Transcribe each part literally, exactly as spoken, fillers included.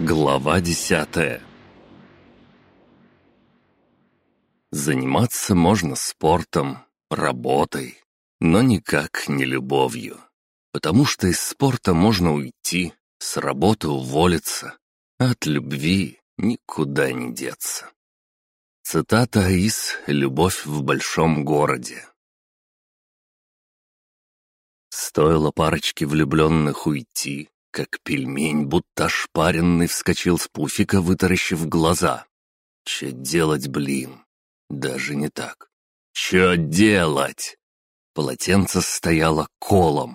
Глава десятая. Заниматься можно спортом, работой, но никак не любовью. Потому что из спорта можно уйти, с работы уволиться, а от любви никуда не деться. Цитата из «Любовь в большом городе». Стоило парочке влюбленных уйти, как пельмень, будто ошпаренный, вскочил с пуфика, вытаращив глаза. Че делать, блин? Даже не так. Че делать? Полотенце стояло колом.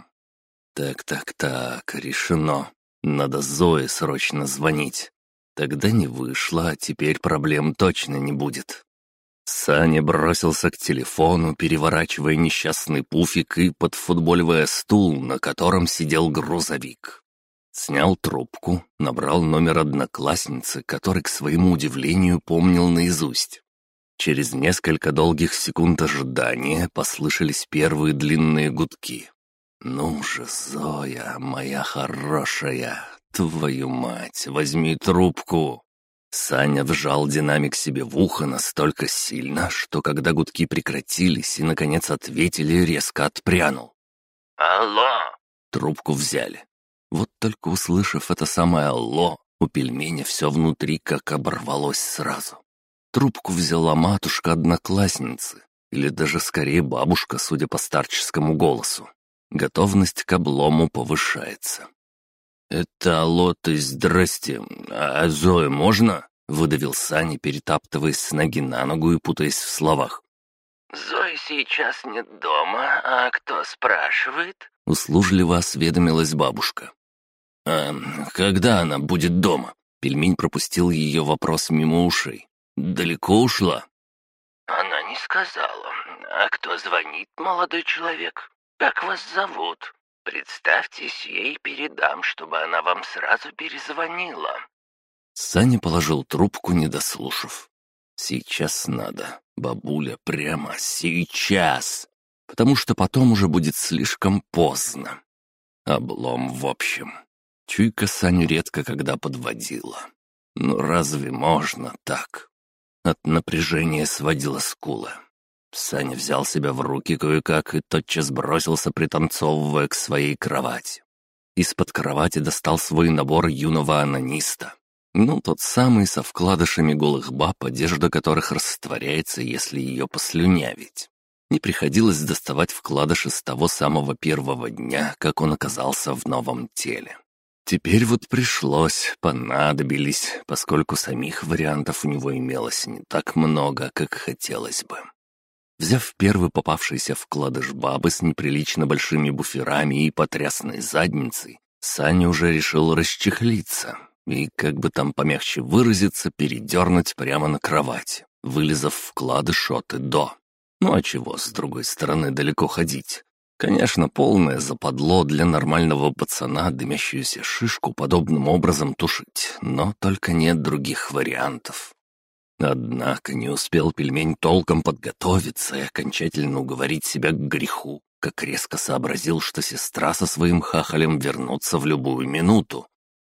Так-так-так, решено. Надо Зое срочно звонить. Тогда не вышло, а теперь проблем точно не будет. Саня бросился к телефону, переворачивая несчастный пуфик и подфутболивая стул, на котором сидел грузовик. Снял трубку, набрал номер одноклассницы, который, к своему удивлению, помнил наизусть. Через несколько долгих секунд ожидания послышались первые длинные гудки. «Ну же, Зоя, моя хорошая, твою мать, возьми трубку!» Саня вжал динамик себе в ухо настолько сильно, что когда гудки прекратились и, наконец, ответили, резко отпрянул. «Алло!» Трубку взяли. Вот только услышав это самое «алло», у пельменя все внутри как оборвалось сразу. Трубку взяла матушка-одноклассницы, или даже скорее бабушка, судя по старческому голосу. Готовность к облому повышается. «Это алло, ты здрасте, а Зоя можно?» — выдавил Саня, перетаптываясь с ноги на ногу и путаясь в словах. «Зои сейчас нет дома, а кто спрашивает?» — услужливо осведомилась бабушка. «А когда она будет дома?» Пельмень пропустил ее вопрос мимо ушей. «Далеко ушла?» «Она не сказала. А кто звонит, молодой человек? Как вас зовут? Представьтесь, ей передам, чтобы она вам сразу перезвонила». Саня положил трубку, не дослушав. «Сейчас надо, бабуля, прямо сейчас, потому что потом уже будет слишком поздно. Облом в общем». Чуйка Саню редко когда подводила. Ну разве можно так? От напряжения сводила скулы. Саня взял себя в руки кое-как и тотчас бросился, пританцовывая к своей кровати. Из-под кровати достал свой набор юного анониста. Ну, тот самый со вкладышами голых баб, одежда которых растворяется, если ее послюнявить. Не приходилось доставать вкладыши с того самого первого дня, как он оказался в новом теле. Теперь вот пришлось, понадобились, поскольку самих вариантов у него имелось не так много, как хотелось бы. Взяв первый попавшийся вкладыш бабы с неприлично большими буферами и потрясной задницей, Саня уже решил расчехлиться и, как бы там помягче выразиться, передернуть прямо на кровати, вылезав вкладыш от и до. Ну а чего, с другой стороны, далеко ходить? Конечно, полное западло для нормального пацана дымящуюся шишку подобным образом тушить, но только нет других вариантов. Однако не успел пельмень толком подготовиться и окончательно уговорить себя к греху, как резко сообразил, что сестра со своим хахалем вернутся в любую минуту.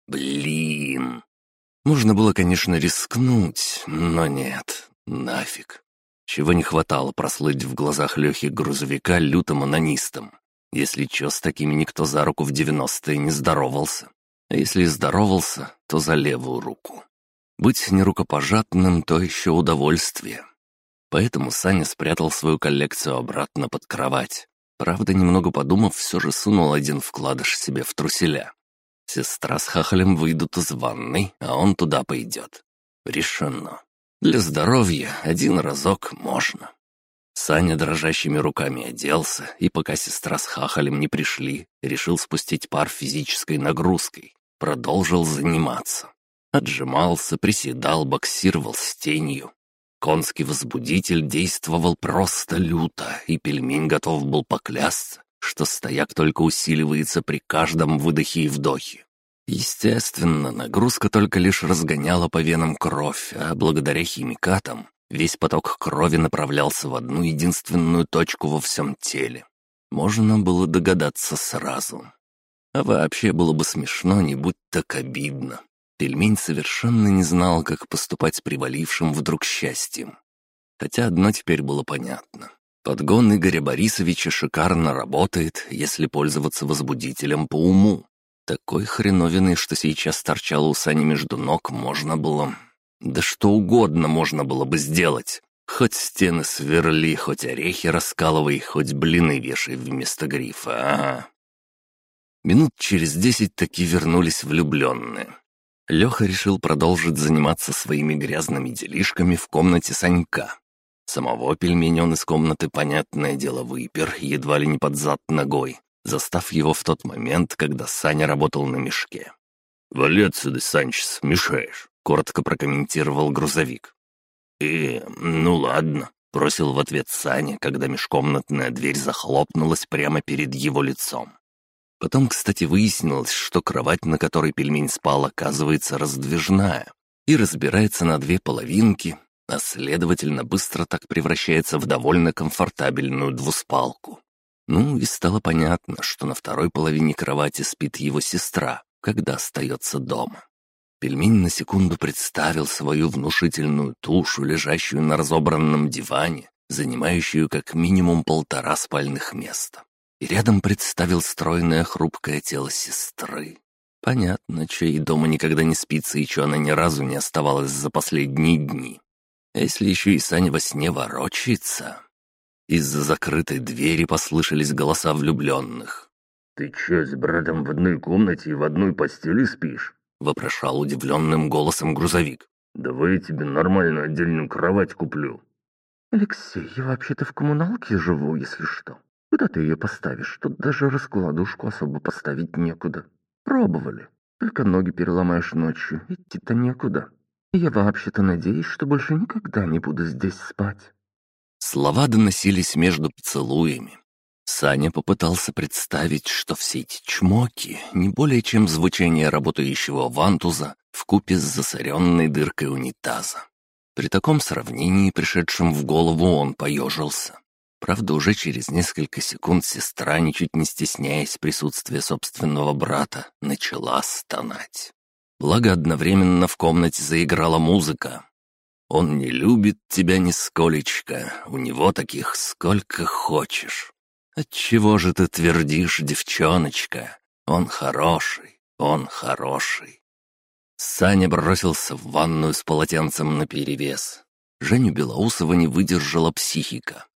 Блин! Можно было, конечно, рискнуть, но нет, нафиг. Чего не хватало прослыть в глазах Лехи грузовика лютым анонистом. Если чё, с такими никто за руку в девяностые не здоровался. А если и здоровался, то за левую руку. Быть нерукопожатным — то еще удовольствие. Поэтому Саня спрятал свою коллекцию обратно под кровать. Правда, немного подумав, все же сунул один вкладыш себе в труселя. Сестра с хахалем выйдут из ванной, а он туда пойдет. Решено. Для здоровья один разок можно. Саня дрожащими руками оделся, и пока сестра с хахалем не пришли, решил спустить пар физической нагрузкой. Продолжил заниматься. Отжимался, приседал, боксировал с тенью. Конский возбудитель действовал просто люто, и пельмень готов был поклясться, что стояк только усиливается при каждом выдохе и вдохе. Естественно, нагрузка только лишь разгоняла по венам кровь, а благодаря химикатам весь поток крови направлялся в одну единственную точку во всем теле. Можно было догадаться сразу. А вообще было бы смешно, не будь так обидно. Пельмень совершенно не знал, как поступать с привалившим вдруг счастьем. Хотя одно теперь было понятно. Подгон Игоря Борисовича шикарно работает, если пользоваться возбудителем по уму. Такой хреновины, что сейчас торчало у Сани между ног, можно было... Да что угодно можно было бы сделать. Хоть стены сверли, хоть орехи раскалывай, хоть блины вешай вместо грифа, ага. Минут через десять таки вернулись влюбленные. Леха решил продолжить заниматься своими грязными делишками в комнате Санька. Самого пельменя он из комнаты, понятное дело, выпер, едва ли не под зад ногой, застав его в тот момент, когда Саня работал на мешке. «Вали отсюда, Санчес, мешаешь», — коротко прокомментировал грузовик. «Э, ну ладно», — бросил в ответ Саня, когда межкомнатная дверь захлопнулась прямо перед его лицом. Потом, кстати, выяснилось, что кровать, на которой пельмень спал, оказывается раздвижная и разбирается на две половинки, а следовательно быстро так превращается в довольно комфортабельную двуспалку. Ну и стало понятно, что на второй половине кровати спит его сестра, когда остается дома. Пельмень на секунду представил свою внушительную тушу, лежащую на разобранном диване, занимающую как минимум полтора спальных места. И рядом представил стройное хрупкое тело сестры. Понятно, чей дома никогда не спится и чё она ни разу не оставалась за последние дни. А если еще и Саня во сне ворочается? Из-за закрытой двери послышались голоса влюбленных. «Ты че, с братом в одной комнате и в одной постели спишь?» — вопрошал удивленным голосом грузовик. «Давай я тебе нормальную отдельную кровать куплю». «Алексей, я вообще-то в коммуналке живу, если что. Куда ты ее поставишь? Тут даже раскладушку особо поставить некуда. Пробовали. Только ноги переломаешь ночью, идти-то некуда. Я вообще-то надеюсь, что больше никогда не буду здесь спать». Слова доносились между поцелуями. Саня попытался представить, что все эти чмоки не более чем звучание работающего вантуза вкупе с засоренной дыркой унитаза. При таком сравнении, пришедшем в голову, он поежился. Правда, уже через несколько секунд сестра, ничуть не стесняясь присутствия собственного брата, начала стонать. Благо, одновременно в комнате заиграла музыка. «Он не любит тебя нисколечко, у него таких сколько хочешь. Отчего же ты твердишь, девчоночка? Он хороший, он хороший». Саня бросился в ванную с полотенцем наперевес. Женю Белоусова не выдержала психика.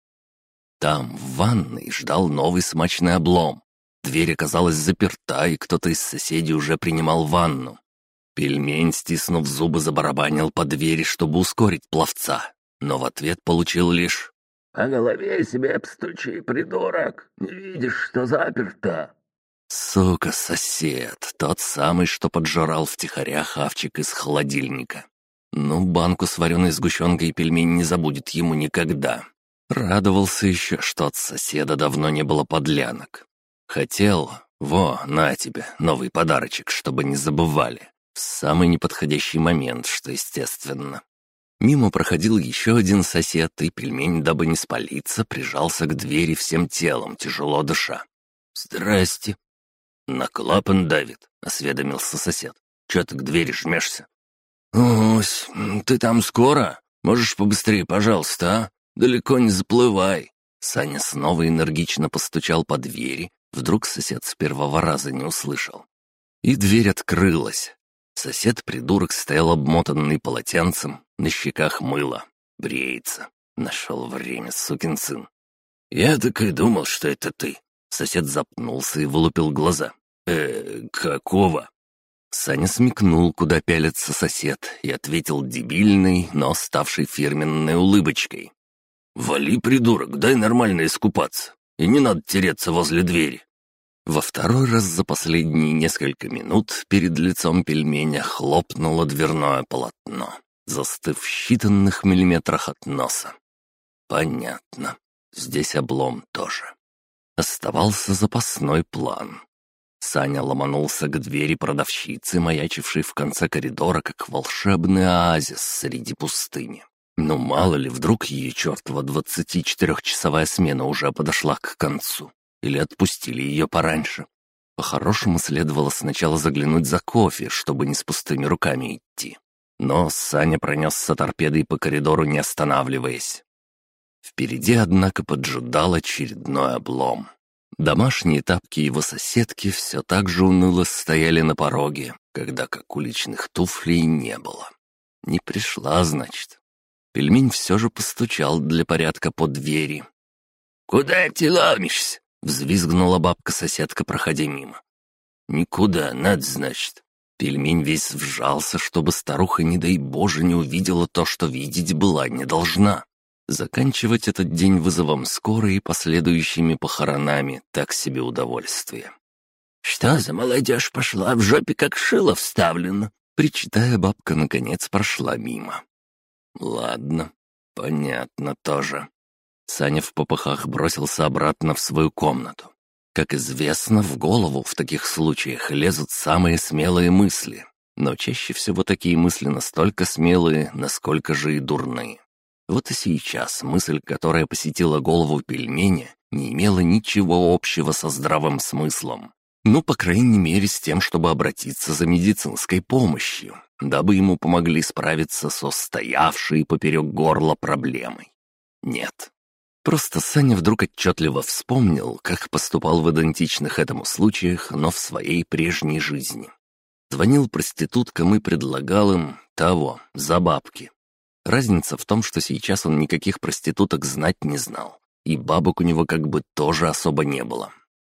Там, в ванной, ждал новый смачный облом. Дверь оказалась заперта, и кто-то из соседей уже принимал ванну. Пельмень, стиснув зубы, забарабанил по двери, чтобы ускорить пловца, но в ответ получил лишь: «По голове себе обстучи, придурок! Не видишь, что заперто?» Сука, сосед, тот самый, что поджрал втихаря хавчик из холодильника. Ну, банку с вареной сгущенкой пельмень не забудет ему никогда. Радовался еще, что от соседа давно не было подлянок. Хотел, во, на тебе, новый подарочек, чтобы не забывали. В самый неподходящий момент, что естественно. Мимо проходил еще один сосед, и пельмень, дабы не спалиться, прижался к двери всем телом, тяжело дыша. «Здрасте». «На клапан давит», — осведомился сосед. «Че ты к двери жмешься?» «Ось, ты там скоро? Можешь побыстрее, пожалуйста, а? Далеко не заплывай». Саня снова энергично постучал по двери. Вдруг сосед с первого раза не услышал. И дверь открылась. Сосед-придурок стоял обмотанный полотенцем, на щеках мыло. Бреется. Нашел время, сукин сын. «Я так и думал, что это ты». Сосед запнулся и вылупил глаза. «Э, какого?» Саня смекнул, куда пялится сосед, и ответил дебильной, но ставшей фирменной улыбочкой. «Вали, придурок, дай нормально искупаться, и не надо тереться возле двери». Во второй раз за последние несколько минут перед лицом пельменя хлопнуло дверное полотно, застыв в считанных миллиметрах от носа. Понятно, здесь облом тоже. Оставался запасной план. Саня ломанулся к двери продавщицы, маячившей в конце коридора, как волшебный оазис среди пустыни. Ну мало ли, вдруг ее чертова двадцатичетырехчасовая смена уже подошла к концу. Или отпустили ее пораньше. По-хорошему следовало сначала заглянуть за кофе, чтобы не с пустыми руками идти. Но Саня пронесся торпедой по коридору, не останавливаясь. Впереди, однако, поджидал очередной облом. Домашние тапки его соседки все так же уныло стояли на пороге, когда как уличных туфлей не было. Не пришла, значит. Пельмень все же постучал для порядка по двери. «Куда ты ломишься?» — взвизгнула бабка-соседка, проходя мимо. «Никуда, надо, значит». Пельмень весь вжался, чтобы старуха, не дай боже, не увидела то, что видеть была не должна. Заканчивать этот день вызовом скорой и последующими похоронами — так себе удовольствие. «Что за молодежь пошла, в жопе как шило вставлено?» Причитая, бабка наконец прошла мимо. Ладно, понятно тоже. Саня в попыхах бросился обратно в свою комнату. Как известно, в голову в таких случаях лезут самые смелые мысли, но чаще всего такие мысли настолько смелые, насколько же и дурные. Вот и сейчас мысль, которая посетила голову пельменя, не имела ничего общего со здравым смыслом. Ну, по крайней мере, с тем, чтобы обратиться за медицинской помощью, дабы ему помогли справиться со стоявшей поперек горла проблемой. Нет. Просто Саня вдруг отчетливо вспомнил, как поступал в идентичных этому случаях, но в своей прежней жизни. Звонил проституткам и предлагал им того, за бабки. Разница в том, что сейчас он никаких проституток знать не знал, и бабок у него как бы тоже особо не было.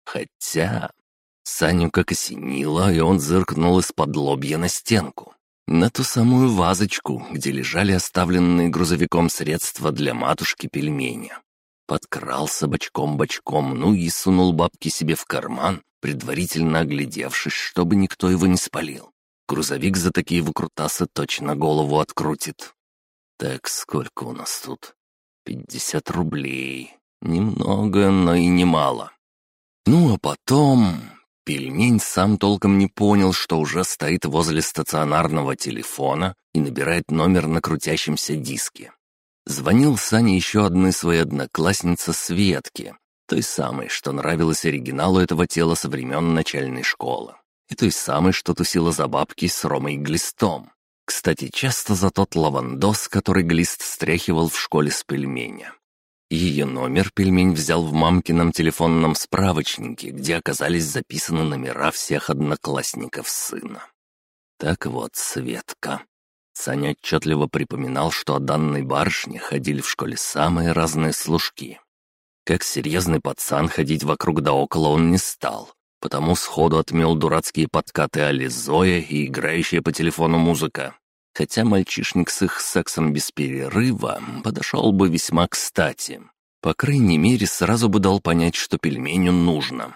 Хотя... Саню как осенило, и он зыркнул из-под лобья на стенку. На ту самую вазочку, где лежали оставленные грузовиком средства для матушки пельменя. Подкрался бочком-бочком, ну и сунул бабки себе в карман, предварительно оглядевшись, чтобы никто его не спалил. Грузовик за такие выкрутасы точно голову открутит. Так, сколько у нас тут? Пятьдесят рублей. Немного, но и немало. Ну, а потом... Пельмень сам толком не понял, что уже стоит возле стационарного телефона и набирает номер на крутящемся диске. Звонил Сане еще одной своей однокласснице Светке, той самой, что нравилась оригиналу этого тела со времен начальной школы, и той самой, что тусила за бабки с Ромой Глистом. Кстати, часто за тот лавандос, который Глист стряхивал в школе с пельменя. Ее номер пельмень взял в мамкином телефонном справочнике, где оказались записаны номера всех одноклассников сына. Так вот, Светка. Саня отчетливо припоминал, что о данной барышне ходили в школе самые разные служки. Как серьезный пацан ходить вокруг да около он не стал, потому сходу отмел дурацкие подкаты Али Зоя и играющая по телефону музыка. Хотя мальчишник с их сексом без перерыва подошел бы весьма кстати. По крайней мере, сразу бы дал понять, что пельменю нужно.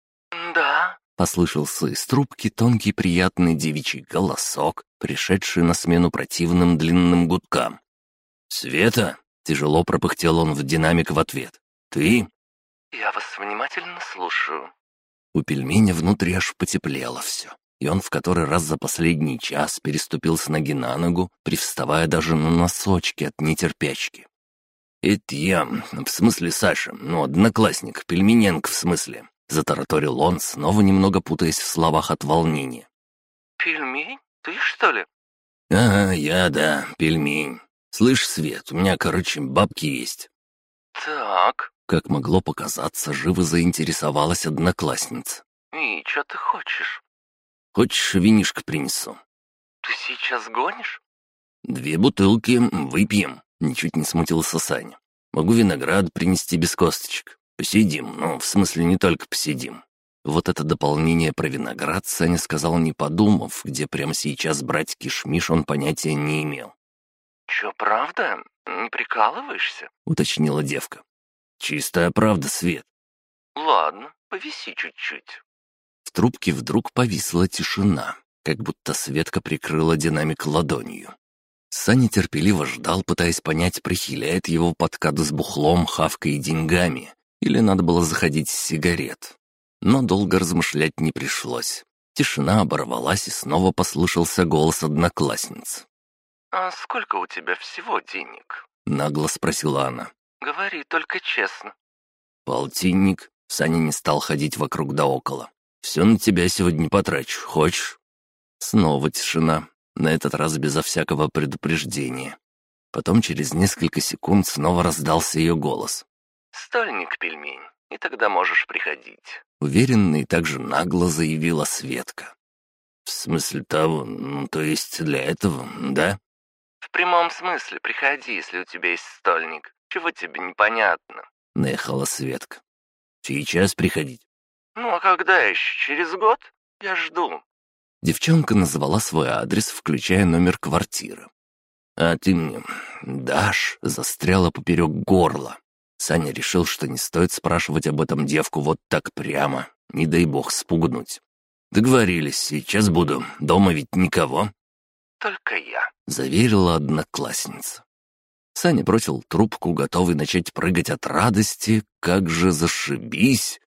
«Да», — послышался из трубки тонкий приятный девичий голосок, пришедший на смену противным длинным гудкам. «Света!» — тяжело пропыхтел он в динамик в ответ. «Ты?» «Я вас внимательно слушаю». У пельменя внутри аж потеплело все. И он в который раз за последний час переступил с ноги на ногу, привставая даже на носочки от нетерпячки. «Это я, в смысле Саша, ну, одноклассник, Пельмененко в смысле», — затараторил он, снова немного путаясь в словах от волнения. «Пельмень? Ты что ли?» «Ага, я, да, пельмень. Слышь, Свет, у меня, короче, бабки есть». «Так, Как могло показаться, живо заинтересовалась одноклассница. и что ты хочешь? «Хочешь, винишко принесу?» Ты сейчас гонишь?» «Две бутылки, выпьем», — ничуть не смутился Саня. «Могу виноград принести без косточек. Посидим, ну, в смысле, не только посидим». Вот это дополнение про виноград Саня сказал, не подумав, где прямо сейчас брать кишмиш он понятия не имел. «Чё, правда? Не прикалываешься?» — уточнила девка. «Чистая правда, Свет». «Ладно, повиси чуть-чуть». В трубке вдруг повисла тишина, как будто Светка прикрыла динамик ладонью. Саня терпеливо ждал, пытаясь понять, прихиляет его подкат с бухлом, хавкой и деньгами, или надо было заходить с сигарет. Но долго размышлять не пришлось. Тишина оборвалась, и снова послышался голос одноклассницы. «А сколько у тебя всего денег?» — нагло спросила она. «Говори только честно». «Полтинник». Саня не стал ходить вокруг да около. Все на тебя сегодня потрачу, хочешь?» Снова тишина, на этот раз безо всякого предупреждения. Потом через несколько секунд снова раздался ее голос. «Стольник, пельмень, и тогда можешь приходить». Уверенно и также нагло заявила Светка. «В смысле того, ну, то есть для этого, да?» «В прямом смысле, приходи, если у тебя есть стольник. Чего тебе непонятно?» — наехала Светка. «Сейчас приходить». «Ну а когда еще? Через год? Я жду». Девчонка назвала свой адрес, включая номер квартиры. «А ты мне дашь?» — застряла поперек горла. Саня решил, что не стоит спрашивать об этом девку вот так прямо, не дай бог спугнуть. «Договорились, сейчас буду. Дома ведь никого». «Только я», — заверила одноклассница. Саня бросил трубку, готовый начать прыгать от радости, как же зашибись.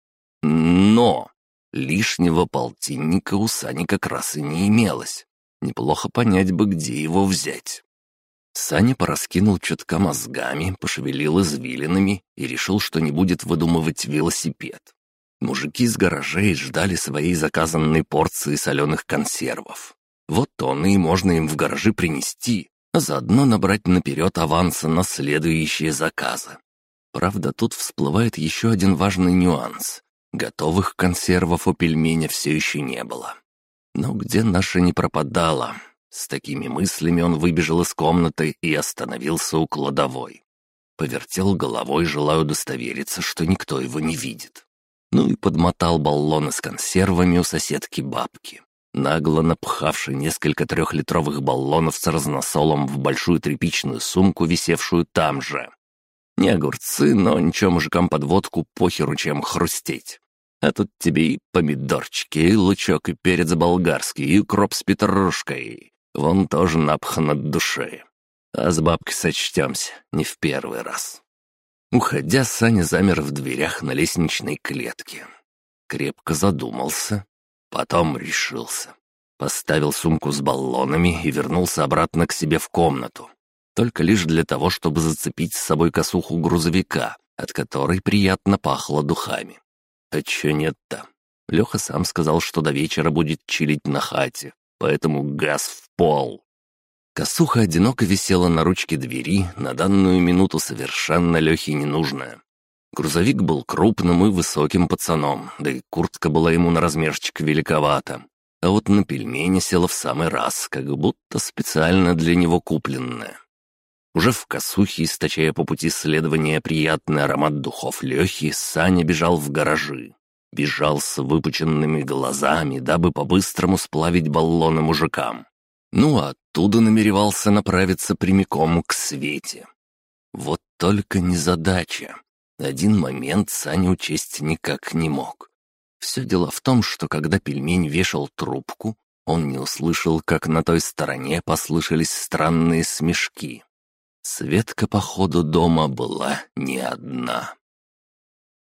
Но лишнего полтинника у Сани как раз и не имелось. Неплохо понять бы, где его взять. Саня пораскинул чутка мозгами, пошевелил извилинами и решил, что не будет выдумывать велосипед. Мужики из гаражей ждали своей заказанной порции соленых консервов. Вот он и можно им в гаражи принести, а заодно набрать наперед аванса на следующие заказы. Правда, тут всплывает еще один важный нюанс. Готовых консервов у пельменя все еще не было. Но где наша не пропадала? С такими мыслями он выбежал из комнаты и остановился у кладовой. Повертел головой, желая удостовериться, что никто его не видит. Ну и подмотал баллоны с консервами у соседки бабки, нагло напхавший несколько трехлитровых баллонов с разносолом в большую тряпичную сумку, висевшую там же. Не огурцы, но ничего мужикам под водку похеру, чем хрустеть. А тут тебе и помидорчики, и лучок, и перец болгарский, и укроп с петрушкой. Вон тоже напхан от души. А с бабкой сочтемся, не в первый раз. Уходя, Саня замер в дверях на лестничной клетке. Крепко задумался, потом решился. Поставил сумку с баллонами и вернулся обратно к себе в комнату. Только лишь для того, чтобы зацепить с собой косуху грузовика, от которой приятно пахло духами. А чё нет-то? Леха сам сказал, что до вечера будет чилить на хате, поэтому газ в пол. Косуха одиноко висела на ручке двери, на данную минуту совершенно Лехе ненужная. Грузовик был крупным и высоким пацаном, да и куртка была ему на размерчик великовата. А вот на пельмени села в самый раз, как будто специально для него купленная. Уже в косухе, источая по пути следования приятный аромат духов Лехи, Саня бежал в гаражи. Бежал с выпученными глазами, дабы по-быстрому сплавить баллоны мужикам. Ну а оттуда намеревался направиться прямиком к Свете. Вот только незадача. Один момент Саня учесть никак не мог. Все дело в том, что когда пельмень вешал трубку, он не услышал, как на той стороне послышались странные смешки. Светка, походу, дома была не одна.